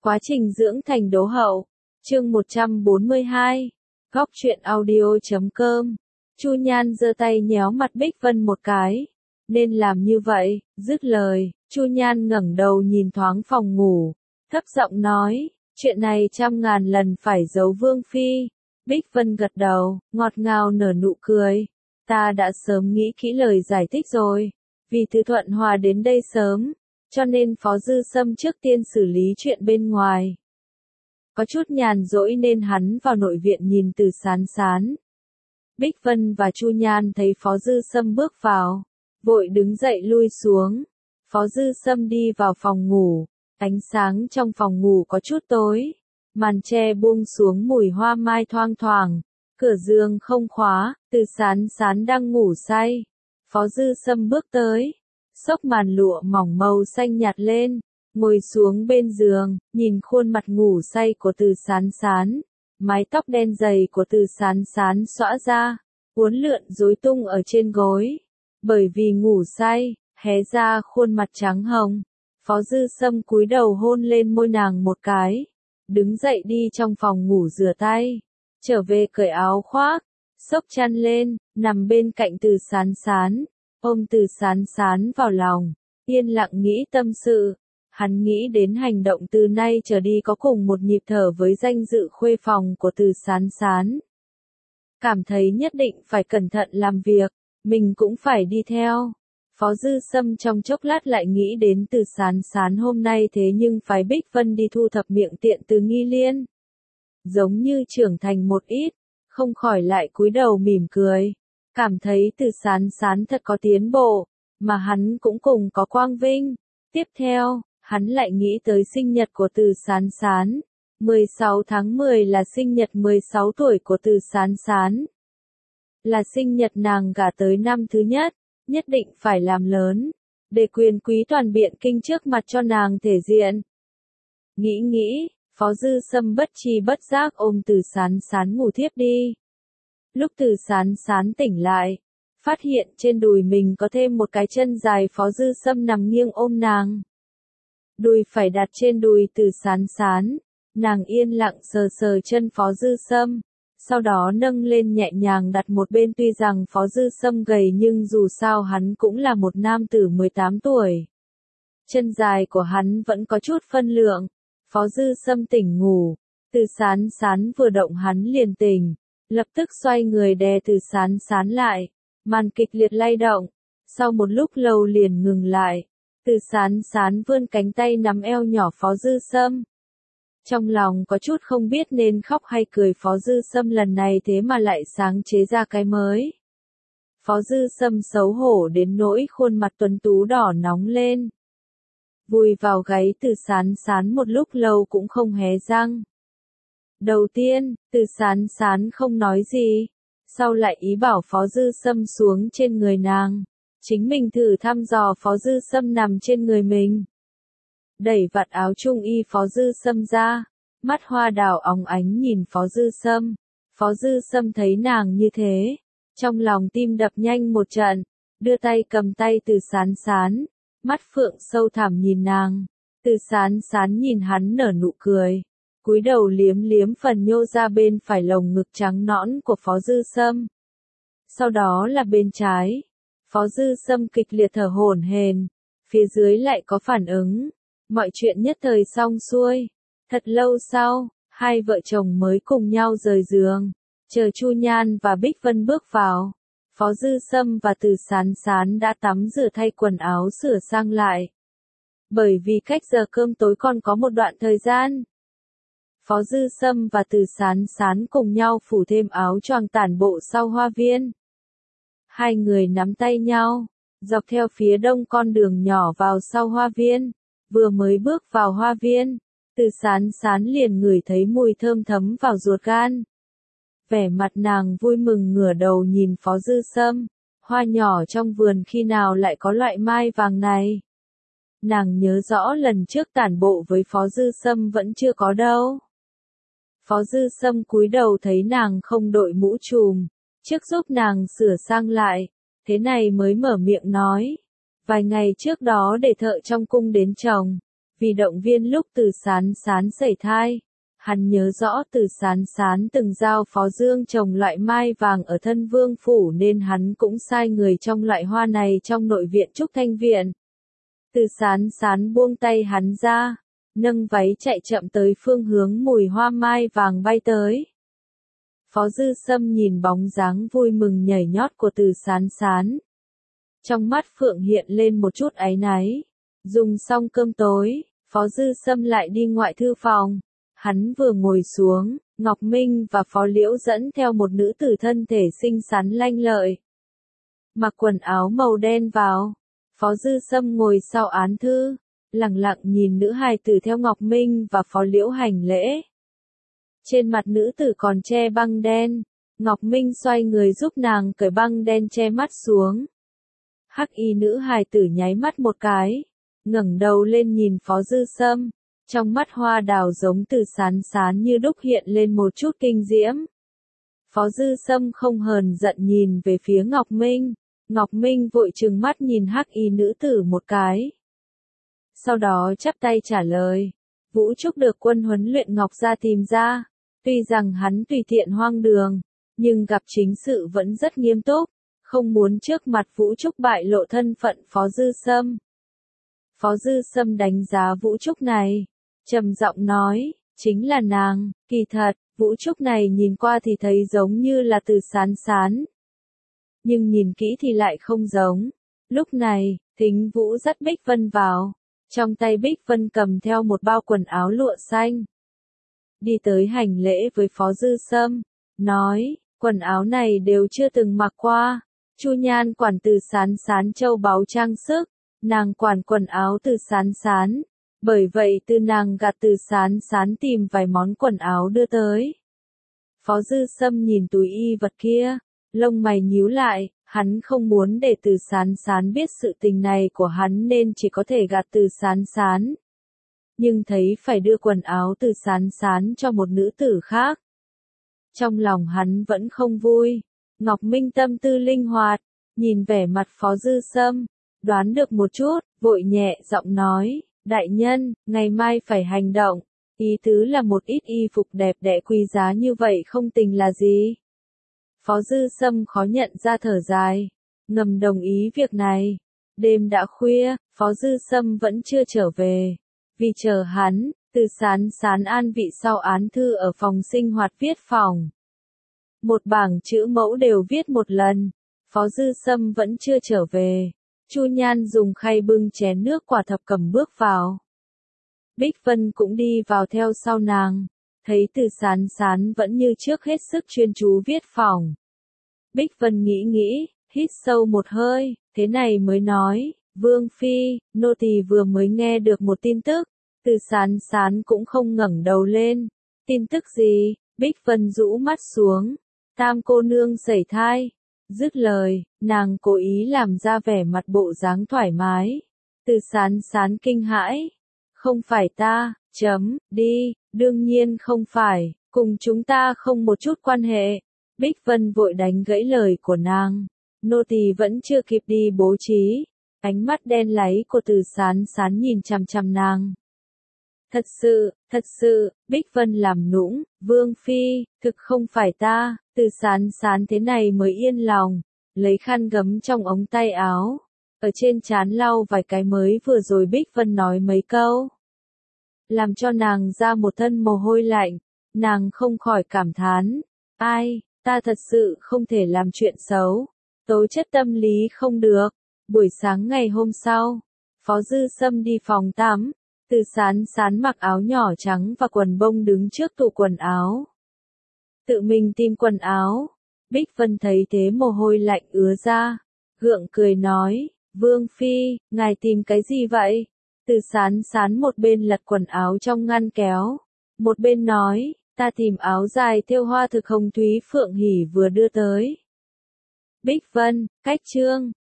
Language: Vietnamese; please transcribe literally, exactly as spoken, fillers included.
Quá trình dưỡng thành đố hậu. Chương một trăm bốn mươi hai. Góc truyện audio chấm com. Chu Nhan giơ tay nhéo mặt Bích Vân một cái. Nên làm như vậy, dứt lời, Chu Nhan ngẩng đầu nhìn thoáng phòng ngủ, thấp giọng nói, chuyện này trăm ngàn lần phải giấu Vương phi. Bích Vân gật đầu, ngọt ngào nở nụ cười. Ta đã sớm nghĩ kỹ lời giải thích rồi. Vì Từ Thuận Hòa đến đây sớm, cho nên Phó Dư Sâm trước tiên xử lý chuyện bên ngoài. Có chút nhàn rỗi nên hắn vào nội viện nhìn Từ Sán Sán. Bích Vân và Chu Nhan thấy Phó Dư Sâm bước vào, vội đứng dậy lui xuống. Phó Dư Sâm đi vào phòng ngủ, ánh sáng trong phòng ngủ có chút tối, màn tre buông xuống mùi hoa mai thoang thoảng, cửa giường không khóa, Từ Sán Sán đang ngủ say. Phó Dư Sâm bước tới, xốc màn lụa mỏng màu xanh nhạt lên, ngồi xuống bên giường, nhìn khuôn mặt ngủ say của Từ Sán Sán, mái tóc đen dày của Từ Sán Sán xõa ra, uốn lượn rối tung ở trên gối. Bởi vì ngủ say, hé ra khuôn mặt trắng hồng. Phó Dư Sâm cúi đầu hôn lên môi nàng một cái, đứng dậy đi trong phòng ngủ rửa tay, trở về cởi áo khoác, xốc chăn lên, nằm bên cạnh Từ Sán Sán, ôm Từ Sán Sán vào lòng, yên lặng nghĩ tâm sự. Hắn nghĩ đến hành động từ nay trở đi có cùng một nhịp thở với danh dự khuê phòng của Từ Sán Sán. Cảm thấy nhất định phải cẩn thận làm việc, mình cũng phải đi theo. Phó Dư Sâm trong chốc lát lại nghĩ đến Từ Sán Sán hôm nay thế nhưng phái Bích Vân đi thu thập miệng tiện từ Nghi Liên. Giống như trưởng thành một ít, không khỏi lại cúi đầu mỉm cười. Cảm thấy Từ Sán Sán thật có tiến bộ, mà hắn cũng cùng có quang vinh. Tiếp theo, hắn lại nghĩ tới sinh nhật của Từ Sán Sán. mười sáu tháng mười là sinh nhật mười sáu tuổi của Từ Sán Sán. Là sinh nhật nàng gả tới năm thứ nhất, nhất định phải làm lớn, để quyền quý toàn Biện Kinh trước mặt cho nàng thể diện. Nghĩ nghĩ, Phó Dư Sâm bất tri bất giác ôm Từ Sán Sán ngủ thiếp đi. Lúc Từ Sán Sán tỉnh lại, phát hiện trên đùi mình có thêm một cái chân dài. Phó Dư Sâm nằm nghiêng ôm nàng. Đùi phải đặt trên đùi Từ Sán Sán, nàng yên lặng sờ sờ chân Phó Dư Sâm, sau đó nâng lên nhẹ nhàng đặt một bên. Tuy rằng Phó Dư Sâm gầy nhưng dù sao hắn cũng là một nam tử mười tám tuổi. Chân dài của hắn vẫn có chút phân lượng. Phó Dư Sâm tỉnh ngủ, Từ Sán Sán vừa động hắn liền tỉnh, lập tức xoay người đè Từ Sán Sán lại, màn kịch liệt lay động, sau một lúc lâu liền ngừng lại. Từ Sán Sán vươn cánh tay nắm eo nhỏ Phó Dư Sâm. Trong lòng có chút không biết nên khóc hay cười. Phó Dư Sâm lần này thế mà lại sáng chế ra cái mới. Phó Dư Sâm xấu hổ đến nỗi khuôn mặt tuấn tú đỏ nóng lên. Vùi vào gáy Từ Sán Sán một lúc lâu cũng không hé răng. Đầu tiên, Từ Sán Sán không nói gì, sau lại ý bảo Phó Dư Sâm xuống trên người nàng. Chính mình thử thăm dò Phó Dư Sâm nằm trên người mình. Đẩy vạt áo trung y Phó Dư Sâm ra, mắt hoa đào óng ánh nhìn Phó Dư Sâm. Phó Dư Sâm thấy nàng như thế, trong lòng tim đập nhanh một trận, đưa tay cầm tay Từ Sán Sán, mắt phượng sâu thẳm nhìn nàng. Từ Sán Sán nhìn hắn nở nụ cười, cúi đầu liếm liếm phần nhô ra bên phải lồng ngực trắng nõn của Phó Dư Sâm. Sau đó là bên trái. Phó Dư Sâm kịch liệt thở hổn hển, phía dưới lại có phản ứng. Mọi chuyện nhất thời xong xuôi. Thật lâu sau, hai vợ chồng mới cùng nhau rời giường, chờ Chu Nhan và Bích Vân bước vào. Phó Dư Sâm và Từ Sán Sán đã tắm rửa thay quần áo sửa sang lại. Bởi vì cách giờ cơm tối còn có một đoạn thời gian. Phó Dư Sâm và Từ Sán Sán cùng nhau phủ thêm áo choàng tản bộ sau hoa viên. Hai người nắm tay nhau, dọc theo phía đông con đường nhỏ vào sau hoa viên. Vừa mới bước vào hoa viên, Từ Sán Sán liền ngửi thấy mùi thơm thấm vào ruột gan. Vẻ mặt nàng vui mừng ngửa đầu nhìn Phó Dư Sâm, hoa nhỏ trong vườn khi nào lại có loại mai vàng này. Nàng nhớ rõ lần trước tản bộ với Phó Dư Sâm vẫn chưa có đâu. Phó Dư Sâm cúi đầu thấy nàng không đội mũ trùm, trước giúp nàng sửa sang lại, thế này mới mở miệng nói. Vài ngày trước đó để thợ trong cung đến trồng, Vì động viên lúc Từ Sán Sán sẩy thai, hắn nhớ rõ Từ Sán Sán từng giao Phó Dương trồng loại mai vàng ở Thân Vương Phủ nên hắn cũng sai người trong loại hoa này trong nội viện Trúc Thanh Viện. Từ Sán Sán buông tay hắn ra, nâng váy chạy chậm tới phương hướng mùi hoa mai vàng bay tới. Phó Dư Sâm nhìn bóng dáng vui mừng nhảy nhót của Từ Sán Sán. Trong mắt Phượng hiện lên một chút áy náy. Dùng xong cơm tối, Phó Dư Sâm lại đi ngoại thư phòng. Hắn vừa ngồi xuống, Ngọc Minh và Phó Liễu dẫn theo một nữ tử thân thể xinh xắn lanh lợi. Mặc quần áo màu đen vào. Phó Dư Sâm ngồi sau án thư, lặng lặng nhìn nữ hài tử theo Ngọc Minh và Phó Liễu hành lễ. Trên mặt nữ tử còn che băng đen, Ngọc Minh xoay người giúp nàng cởi băng đen che mắt xuống. Hắc y nữ hài tử nháy mắt một cái, ngẩng đầu lên nhìn Phó Dư Sâm, trong mắt hoa đào giống Từ Sán Sán như đúc hiện lên một chút kinh diễm. Phó Dư Sâm không hờn giận nhìn về phía Ngọc Minh, Ngọc Minh vội trừng mắt nhìn hắc y nữ tử một cái. Sau đó chắp tay trả lời, Vũ Trúc được quân huấn luyện Ngọc gia tìm ra, tuy rằng hắn tùy tiện hoang đường, nhưng gặp chính sự vẫn rất nghiêm túc, không muốn trước mặt Vũ Trúc bại lộ thân phận Phó Dư Sâm. Phó Dư Sâm đánh giá Vũ Trúc này, trầm giọng nói, chính là nàng, kỳ thật, Vũ Trúc này nhìn qua thì thấy giống như là Từ Sán Sán. Nhưng nhìn kỹ thì lại không giống. Lúc này, Thính Vũ dắt Bích Vân vào, trong tay Bích Vân cầm theo một bao quần áo lụa xanh. Đi tới hành lễ với Phó Dư Sâm, nói, quần áo này đều chưa từng mặc qua. Chu Nhan quản Từ Sán Sán châu báu trang sức, nàng quản quần áo Từ Sán Sán, bởi vậy từ nàng gạt Từ Sán Sán tìm vài món quần áo đưa tới. Phó Dư Sâm nhìn túi y vật kia, lông mày nhíu lại, hắn không muốn để Từ Sán Sán biết sự tình này của hắn nên chỉ có thể gạt Từ Sán Sán. Nhưng thấy phải đưa quần áo Từ Sán Sán cho một nữ tử khác. Trong lòng hắn vẫn không vui. Ngọc Minh tâm tư linh hoạt, nhìn vẻ mặt Phó Dư Sâm, đoán được một chút, vội nhẹ giọng nói, đại nhân, ngày mai phải hành động, ý tứ là một ít y phục đẹp đẽ quý giá như vậy không tình là gì. Phó Dư Sâm khó nhận ra thở dài, ngầm đồng ý việc này. Đêm đã khuya, Phó Dư Sâm vẫn chưa trở về. Vì chờ hắn, Từ Sán Sán an vị sau án thư ở phòng sinh hoạt viết phòng. Một bảng chữ mẫu đều viết một lần. Phó Dư Sâm vẫn chưa trở về. Chu Nhan dùng khay bưng chén nước quả thập cẩm bước vào. Bích Vân cũng đi vào theo sau nàng. Thấy Từ Sán Sán vẫn như trước hết sức chuyên chú viết phòng. Bích Vân nghĩ nghĩ, hít sâu một hơi, thế này mới nói, Vương Phi, nô tỳ vừa mới nghe được một tin tức. Từ Sán Sán cũng không ngẩng đầu lên. Tin tức gì? Bích Vân rũ mắt xuống. Tam cô nương sẩy thai. Dứt lời, nàng cố ý làm ra vẻ mặt bộ dáng thoải mái. Từ Sán Sán kinh hãi. Không phải ta, chấm, đi, đương nhiên không phải, cùng chúng ta không một chút quan hệ. Bích Vân vội đánh gãy lời của nàng. Nô tỳ vẫn chưa kịp đi bố trí. Ánh mắt đen láy của Từ Sán Sán nhìn chằm chằm nàng. Thật sự, thật sự, Bích Vân làm nũng, Vương Phi, thực không phải ta. Từ Sán Sán thế này mới yên lòng, lấy khăn gấm trong ống tay áo, ở trên trán lau vài cái mới vừa rồi Bích Vân nói mấy câu. Làm cho nàng ra một thân mồ hôi lạnh, nàng không khỏi cảm thán, ai, ta thật sự không thể làm chuyện xấu, tố chất tâm lý không được. Buổi sáng ngày hôm sau, Phó Dư Sâm đi phòng tắm, Từ Sán Sán mặc áo nhỏ trắng và quần bông đứng trước tủ quần áo. Tự mình tìm quần áo. Bích Vân thấy thế mồ hôi lạnh ứa ra, gượng cười nói, Vương Phi, ngài tìm cái gì vậy? Từ Sán Sán một bên lật quần áo trong ngăn kéo, một bên nói, ta tìm áo dài thêu hoa thực hồng Thúy Phượng Hỉ vừa đưa tới. Bích Vân, cách chương.